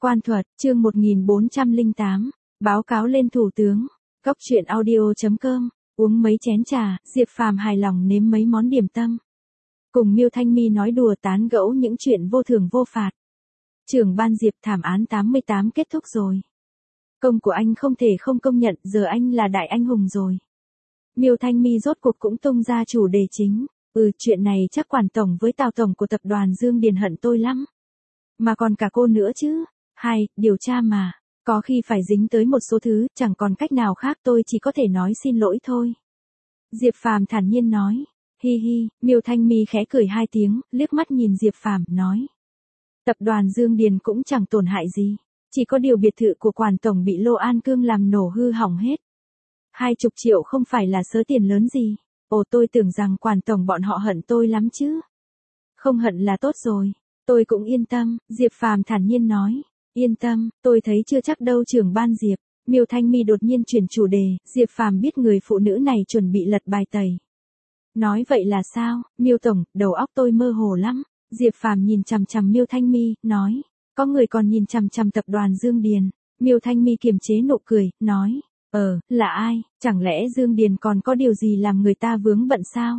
Quan thuật, chương 1408, báo cáo lên thủ tướng. Cốc truyện audio.com, uống mấy chén trà, Diệp Phàm hài lòng nếm mấy món điểm tâm. Cùng Miêu Thanh Mi nói đùa tán gẫu những chuyện vô thưởng vô phạt. Trưởng ban Diệp, thảm án 88 kết thúc rồi. Công của anh không thể không công nhận, giờ anh là đại anh hùng rồi. Miêu Thanh Mi rốt cuộc cũng tung ra chủ đề chính. Chuyện này chắc quản tổng với Tào tổng của tập đoàn Dương Điền hận tôi lắm. Mà còn cả cô nữa chứ. Điều tra mà. Có khi phải dính tới một số thứ, chẳng còn cách nào khác, tôi chỉ có thể nói xin lỗi thôi. Diệp Phàm thản nhiên nói. Hi hi, Miêu Thanh Mi khẽ cười hai tiếng, liếc mắt nhìn Diệp Phàm, nói. Tập đoàn Dương Điền cũng chẳng tổn hại gì. Chỉ có điều biệt thự của quản tổng bị Lô An Cương làm nổ hư hỏng hết. 20 triệu không phải là số tiền lớn gì. Tôi tưởng rằng quản tổng bọn họ hận tôi lắm chứ. Không hận là tốt rồi. Tôi cũng yên tâm, Diệp Phàm thản nhiên nói. Yên tâm, tôi thấy chưa chắc đâu trưởng ban Diệp. Miêu Thanh Mi đột nhiên chuyển chủ đề, Diệp Phàm biết người phụ nữ này chuẩn bị lật bài tẩy. Nói vậy là sao, Miêu tổng, đầu óc tôi mơ hồ lắm. Diệp Phàm nhìn chằm chằm Miêu Thanh Mi, nói. Có người còn nhìn chằm chằm tập đoàn Dương Điền. Miêu Thanh Mi kiềm chế nụ cười, nói. Là ai, chẳng lẽ Dương Điền còn có điều gì làm người ta vướng bận sao?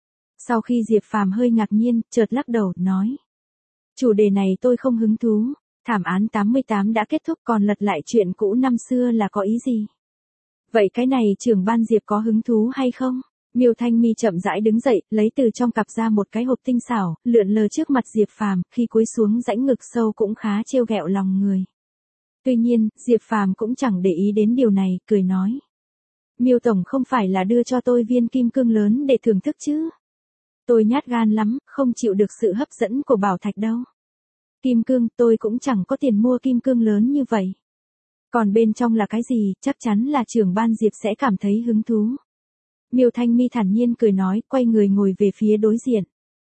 Sau khi Diệp Phàm hơi ngạc nhiên, chợt lắc đầu, nói. Chủ đề này tôi không hứng thú, thảm án 88 đã kết thúc, còn lật lại chuyện cũ năm xưa là có ý gì? Vậy cái này trưởng ban Diệp có hứng thú hay không? Miêu Thanh Mi chậm rãi đứng dậy, lấy từ trong cặp ra một cái hộp tinh xảo, lượn lờ trước mặt Diệp Phàm, khi cúi xuống rãnh ngực sâu cũng khá trêu ghẹo lòng người. Tuy nhiên, Diệp Phàm cũng chẳng để ý đến điều này, cười nói. Miêu tổng không phải là đưa cho tôi viên kim cương lớn để thưởng thức chứ? Tôi nhát gan lắm, không chịu được sự hấp dẫn của bảo thạch đâu. Kim cương, tôi cũng chẳng có tiền mua kim cương lớn như vậy. Còn bên trong là cái gì, chắc chắn là trưởng ban Diệp sẽ cảm thấy hứng thú. Miêu Thanh Mi thản nhiên cười nói, quay người ngồi về phía đối diện.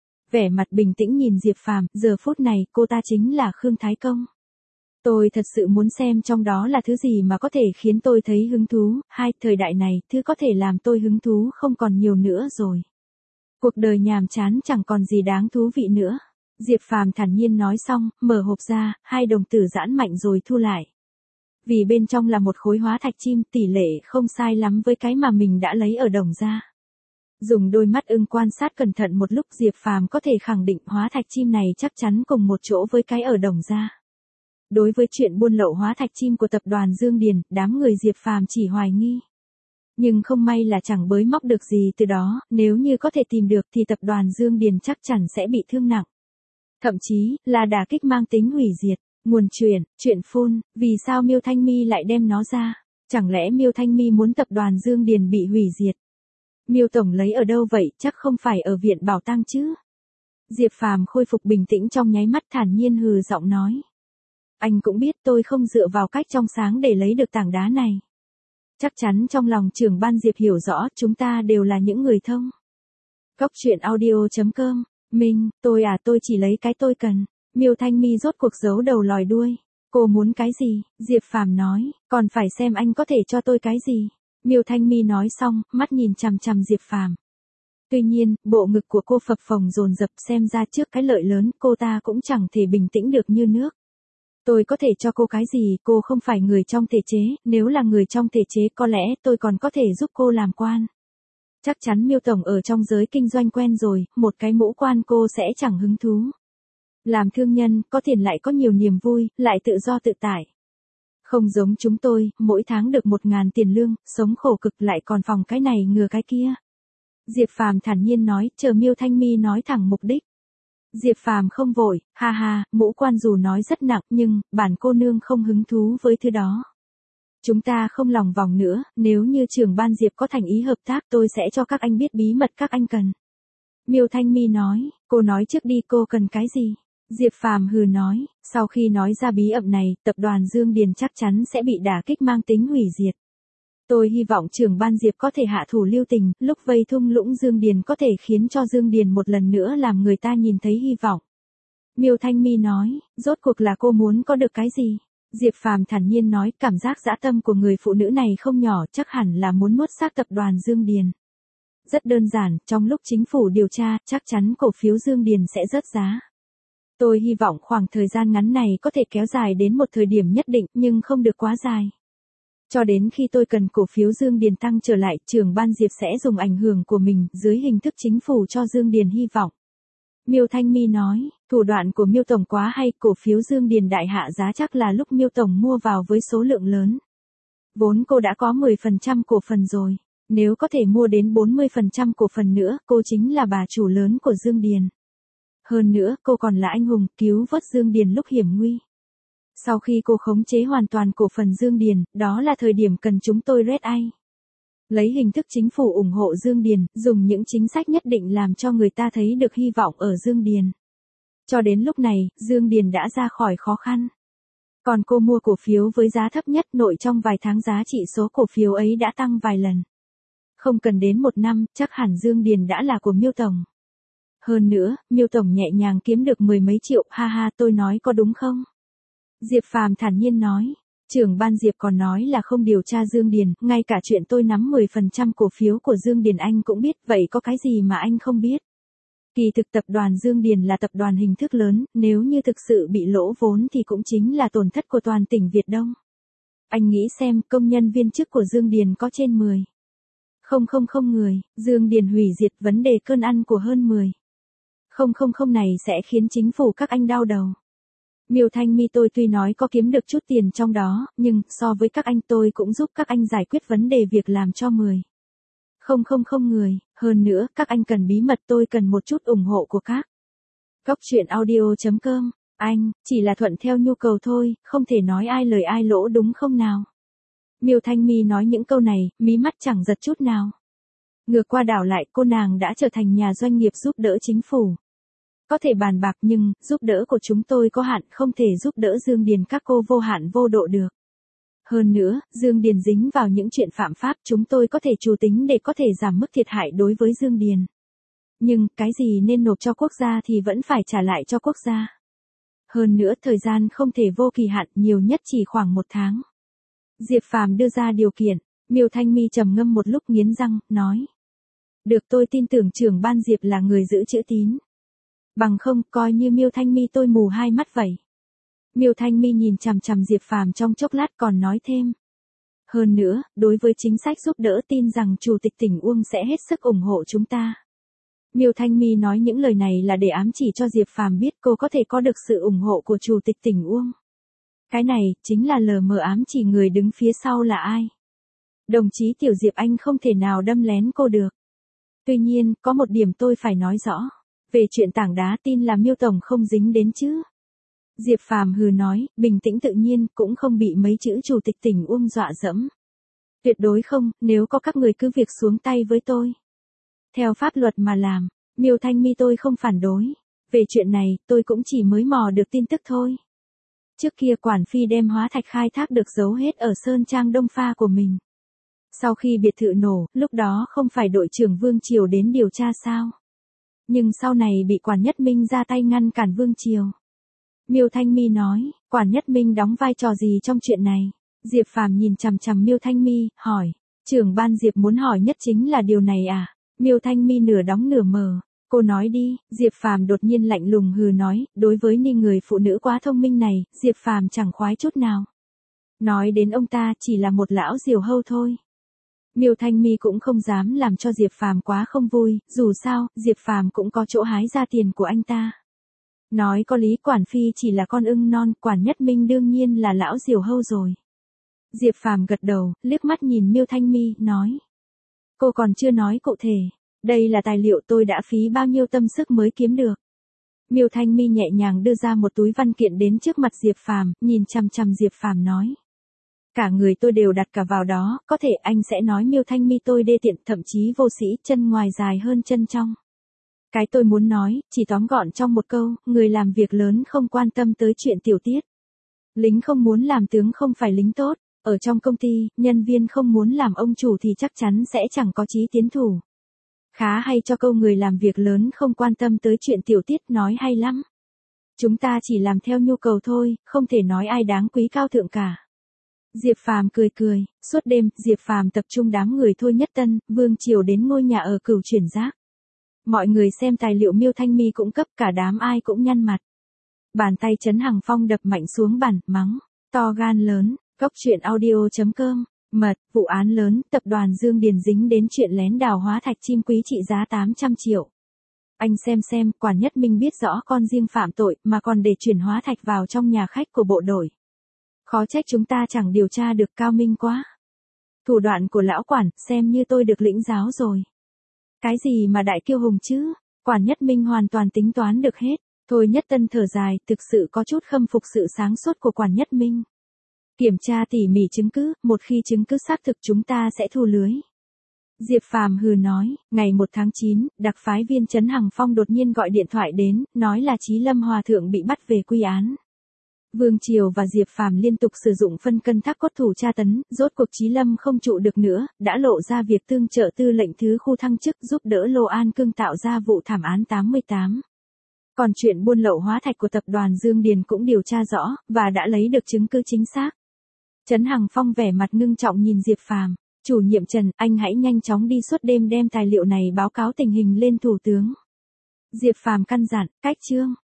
Vẻ mặt bình tĩnh nhìn Diệp Phàm, giờ phút này cô ta chính là Khương Thái Công. Tôi thật sự muốn xem trong đó là thứ gì mà có thể khiến tôi thấy hứng thú. Thời đại này, thứ có thể làm tôi hứng thú không còn nhiều nữa rồi. Cuộc đời nhàm chán chẳng còn gì đáng thú vị nữa. Diệp Phàm thản nhiên nói xong, mở hộp ra, 2 đồng tử giãn mạnh rồi thu lại. Vì bên trong là một khối hóa thạch chim, tỷ lệ không sai lắm với cái mà mình đã lấy ở đồng ra. Dùng đôi mắt ưng quan sát cẩn thận một lúc, Diệp Phàm có thể khẳng định hóa thạch chim này chắc chắn cùng một chỗ với cái ở đồng ra. Đối với chuyện buôn lậu hóa thạch chim của tập đoàn Dương Điền, đám người Diệp Phàm chỉ hoài nghi. Nhưng không may là chẳng bới móc được gì từ đó, nếu như có thể tìm được thì tập đoàn Dương Điền chắc chắn sẽ bị thương nặng. Thậm chí, là đả kích mang tính hủy diệt. Nguồn chuyện phun, vì sao Miêu Thanh Mi lại đem nó ra? Chẳng lẽ Miêu Thanh Mi muốn tập đoàn Dương Điền bị hủy diệt? Miêu tổng lấy ở đâu vậy, chắc không phải ở viện bảo tàng chứ? Diệp Phàm khôi phục bình tĩnh trong nháy mắt, thản nhiên hừ giọng nói. Anh cũng biết tôi không dựa vào cách trong sáng để lấy được tảng đá này. Chắc chắn trong lòng trưởng ban Diệp hiểu rõ, chúng ta đều là những người thông. Cốc truyện audio.com, tôi chỉ lấy cái tôi cần. Miêu Thanh Mi rốt cuộc giấu đầu lòi đuôi. Cô muốn cái gì? Diệp Phàm nói, còn phải xem anh có thể cho tôi cái gì. Miêu Thanh Mi nói xong, mắt nhìn chằm chằm Diệp Phàm. Tuy nhiên, bộ ngực của cô phập phồng dồn dập, xem ra trước cái lợi lớn, cô ta cũng chẳng thể bình tĩnh được như nước. Tôi có thể cho cô cái gì, cô không phải người trong thể chế, nếu là người trong thể chế có lẽ tôi còn có thể giúp cô làm quan. Chắc chắn Miêu tổng ở trong giới kinh doanh quen rồi, một cái mũ quan cô sẽ chẳng hứng thú. Làm thương nhân, có tiền lại có nhiều niềm vui, lại tự do tự tại. Không giống chúng tôi, mỗi tháng được 1.000 tiền lương, sống khổ cực lại còn phòng cái này ngừa cái kia. Diệp Phàm thản nhiên nói, chờ Miêu Thanh Mi nói thẳng mục đích. Diệp Phàm không vội, mũ quan dù nói rất nặng nhưng, bản cô nương không hứng thú với thứ đó. Chúng ta không lòng vòng nữa, nếu như trưởng ban Diệp có thành ý hợp tác tôi sẽ cho các anh biết bí mật các anh cần. Miêu Thanh Mi nói, cô nói trước đi, cô cần cái gì? Diệp Phàm hừ nói, sau khi nói ra bí ẩn này, tập đoàn Dương Điền chắc chắn sẽ bị đả kích mang tính hủy diệt. Tôi hy vọng trưởng ban Diệp có thể hạ thủ lưu tình, lúc vây thung lũng Dương Điền có thể khiến cho Dương Điền một lần nữa làm người ta nhìn thấy hy vọng. Miêu Thanh Mi nói, rốt cuộc là cô muốn có được cái gì? Diệp Phàm thản nhiên nói, cảm giác dã tâm của người phụ nữ này không nhỏ, chắc hẳn là muốn nuốt xác tập đoàn Dương Điền. Rất đơn giản, trong lúc chính phủ điều tra, chắc chắn cổ phiếu Dương Điền sẽ rớt giá. Tôi hy vọng khoảng thời gian ngắn này có thể kéo dài đến một thời điểm nhất định nhưng không được quá dài. Cho đến khi tôi cần cổ phiếu Dương Điền tăng trở lại, trưởng ban Diệp sẽ dùng ảnh hưởng của mình dưới hình thức chính phủ cho Dương Điền hy vọng. Miêu Thanh My nói, thủ đoạn của Miêu Tổng quá hay, cổ phiếu Dương Điền đại hạ giá chắc là lúc Miêu Tổng mua vào với số lượng lớn. Vốn cô đã có 10% cổ phần rồi, nếu có thể mua đến 40% cổ phần nữa, cô chính là bà chủ lớn của Dương Điền. Hơn nữa, cô còn là anh hùng cứu vớt Dương Điền lúc hiểm nguy. Sau khi cô khống chế hoàn toàn cổ phần Dương Điền, đó là thời điểm cần chúng tôi Red Eye. Lấy hình thức chính phủ ủng hộ Dương Điền, dùng những chính sách nhất định làm cho người ta thấy được hy vọng ở Dương Điền. Cho đến lúc này, Dương Điền đã ra khỏi khó khăn. Còn cô mua cổ phiếu với giá thấp nhất, nội trong vài tháng giá trị số cổ phiếu ấy đã tăng vài lần. Không cần đến một năm, chắc hẳn Dương Điền đã là của Miêu Tổng. Hơn nữa, Miêu Tổng nhẹ nhàng kiếm được 10 mấy triệu, ha ha, tôi nói có đúng không? Diệp Phàm thản nhiên nói. Trưởng ban Diệp còn nói là không điều tra Dương Điền, ngay cả chuyện tôi nắm 10% cổ phiếu của Dương Điền anh cũng biết, vậy có cái gì mà anh không biết? Kỳ thực tập đoàn Dương Điền là tập đoàn hình thức lớn, nếu như thực sự bị lỗ vốn thì cũng chính là tổn thất của toàn tỉnh Việt Đông. Anh nghĩ xem, công nhân viên chức của Dương Điền có trên 10. Không người, Dương Điền hủy diệt vấn đề cơn ăn của hơn 10. Không này sẽ khiến chính phủ các anh đau đầu. Miêu Thanh My, tôi tuy nói có kiếm được chút tiền trong đó, nhưng so với các anh tôi cũng giúp các anh giải quyết vấn đề việc làm cho 10. Không người, hơn nữa, các anh cần bí mật, tôi cần một chút ủng hộ của các. Cóc truyện audio.com, anh, chỉ là thuận theo nhu cầu thôi, không thể nói ai lời ai lỗ đúng không nào? Miêu Thanh My nói những câu này, mí mắt chẳng giật chút nào. Ngược qua đảo lại, cô nàng đã trở thành nhà doanh nghiệp giúp đỡ chính phủ. Có thể bàn bạc nhưng, giúp đỡ của chúng tôi có hạn, không thể giúp đỡ Dương Điền các cô vô hạn vô độ được. Hơn nữa, Dương Điền dính vào những chuyện phạm pháp, chúng tôi có thể chủ tính để có thể giảm mức thiệt hại đối với Dương Điền. Nhưng, cái gì nên nộp cho quốc gia thì vẫn phải trả lại cho quốc gia. Hơn nữa, thời gian không thể vô kỳ hạn, nhiều nhất chỉ khoảng 1 tháng. Diệp Phàm đưa ra điều kiện, Miêu Thanh My trầm ngâm một lúc nghiến răng, nói. Được, tôi tin tưởng trưởng ban Diệp là người giữ chữ tín. Bằng không, coi như Miêu Thanh My tôi mù hai mắt vậy. Miêu Thanh My nhìn chằm chằm Diệp Phàm trong chốc lát còn nói thêm. Hơn nữa, đối với chính sách giúp đỡ tin rằng Chủ tịch tỉnh Uông sẽ hết sức ủng hộ chúng ta. Miêu Thanh My nói những lời này là để ám chỉ cho Diệp Phàm biết cô có thể có được sự ủng hộ của Chủ tịch tỉnh Uông. Cái này, chính là lờ mờ ám chỉ người đứng phía sau là ai. Đồng chí Tiểu Diệp anh không thể nào đâm lén cô được. Tuy nhiên, có một điểm tôi phải nói rõ. Về chuyện tảng đá tin là Miêu Tổng không dính đến chứ. Diệp Phàm hừ nói, bình tĩnh tự nhiên, cũng không bị mấy chữ Chủ tịch tỉnh Uông dọa dẫm. Tuyệt đối không, nếu có các người cứ việc xuống tay với tôi. Theo pháp luật mà làm, Miêu Thanh My tôi không phản đối. Về chuyện này, tôi cũng chỉ mới mò được tin tức thôi. Trước kia Quản Phi đem hóa thạch khai thác được giấu hết ở Sơn Trang Đông Pha của mình. Sau khi biệt thự nổ, lúc đó không phải đội trưởng Vương Triều đến điều tra sao? Nhưng sau này bị Quản Nhất Minh ra tay ngăn cản Vương Triều. Miêu Thanh My nói, Quản Nhất Minh đóng vai trò gì trong chuyện này? Diệp Phàm nhìn chằm chằm Miêu Thanh My, hỏi, trưởng ban Diệp muốn hỏi nhất chính là điều này à? Miêu Thanh My nửa đóng nửa mở. Cô nói đi, Diệp Phàm đột nhiên lạnh lùng hừ nói, đối với ni người phụ nữ quá thông minh này, Diệp Phàm chẳng khoái chút nào. Nói đến ông ta chỉ là một lão diều hâu thôi. Miêu Thanh My cũng không dám làm cho Diệp Phàm quá không vui, dù sao, Diệp Phàm cũng có chỗ hái ra tiền của anh ta. Nói có lý, Quản Phi chỉ là con ưng non, Quản Nhất Minh đương nhiên là lão diều hâu rồi. Diệp Phàm gật đầu, liếc mắt nhìn Miêu Thanh My, nói. Cô còn chưa nói cụ thể, đây là tài liệu tôi đã phí bao nhiêu tâm sức mới kiếm được. Miêu Thanh My nhẹ nhàng đưa ra một túi văn kiện đến trước mặt Diệp Phàm, nhìn chằm chằm Diệp Phàm nói. Cả người tôi đều đặt cả vào đó, có thể anh sẽ nói Miêu Thanh My tôi đê tiện, thậm chí vô sĩ, chân ngoài dài hơn chân trong. Cái tôi muốn nói, chỉ tóm gọn trong một câu, người làm việc lớn không quan tâm tới chuyện tiểu tiết. Lính không muốn làm tướng không phải lính tốt, ở trong công ty, nhân viên không muốn làm ông chủ thì chắc chắn sẽ chẳng có chí tiến thủ. Khá hay cho câu người làm việc lớn không quan tâm tới chuyện tiểu tiết, nói hay lắm. Chúng ta chỉ làm theo nhu cầu thôi, không thể nói ai đáng quý cao thượng cả. Diệp Phàm cười cười, suốt đêm, Diệp Phàm tập trung đám người Thôi Nhất Tân, Vương Triều đến ngôi nhà ở Cửu Chuyển Giác. Mọi người xem tài liệu Miêu Thanh My cũng cấp, cả đám ai cũng nhăn mặt. Bàn tay Trấn Hằng Phong đập mạnh xuống bàn, mắng, to gan lớn, cốc truyện audio.com, mật, vụ án lớn, tập đoàn Dương Điền dính đến chuyện lén đào hóa thạch chim quý trị giá 800 triệu. Anh xem, Quản Nhất Minh biết rõ con riêng phạm tội mà còn để chuyển hóa thạch vào trong nhà khách của bộ đội. Khó trách chúng ta chẳng điều tra được, cao minh quá. Thủ đoạn của lão Quản, xem như tôi được lĩnh giáo rồi. Cái gì mà đại kiêu hùng chứ, Quản Nhất Minh hoàn toàn tính toán được hết. Thôi Nhất Tân thở dài, thực sự có chút khâm phục sự sáng suốt của Quản Nhất Minh. Kiểm tra tỉ mỉ chứng cứ, một khi chứng cứ xác thực chúng ta sẽ thu lưới. Diệp Phàm hừ nói, ngày 1 tháng 9, đặc phái viên Trấn Hằng Phong đột nhiên gọi điện thoại đến, nói là Chí Lâm Hòa Thượng bị bắt về quy án. Vương Triều và Diệp Phàm liên tục sử dụng phân cân thác cốt thủ tra tấn, rốt cuộc Chí Lâm không trụ được nữa, đã lộ ra việc tương trợ tư lệnh thứ khu thăng chức giúp đỡ Lô An Cương tạo ra vụ thảm án 88. Còn chuyện buôn lậu hóa thạch của tập đoàn Dương Điền cũng điều tra rõ, và đã lấy được chứng cứ chính xác. Trấn Hằng Phong vẻ mặt ngưng trọng nhìn Diệp Phàm, chủ nhiệm Trần, anh hãy nhanh chóng đi suốt đêm đem tài liệu này báo cáo tình hình lên thủ tướng. Diệp Phàm căn dặn, cách chương.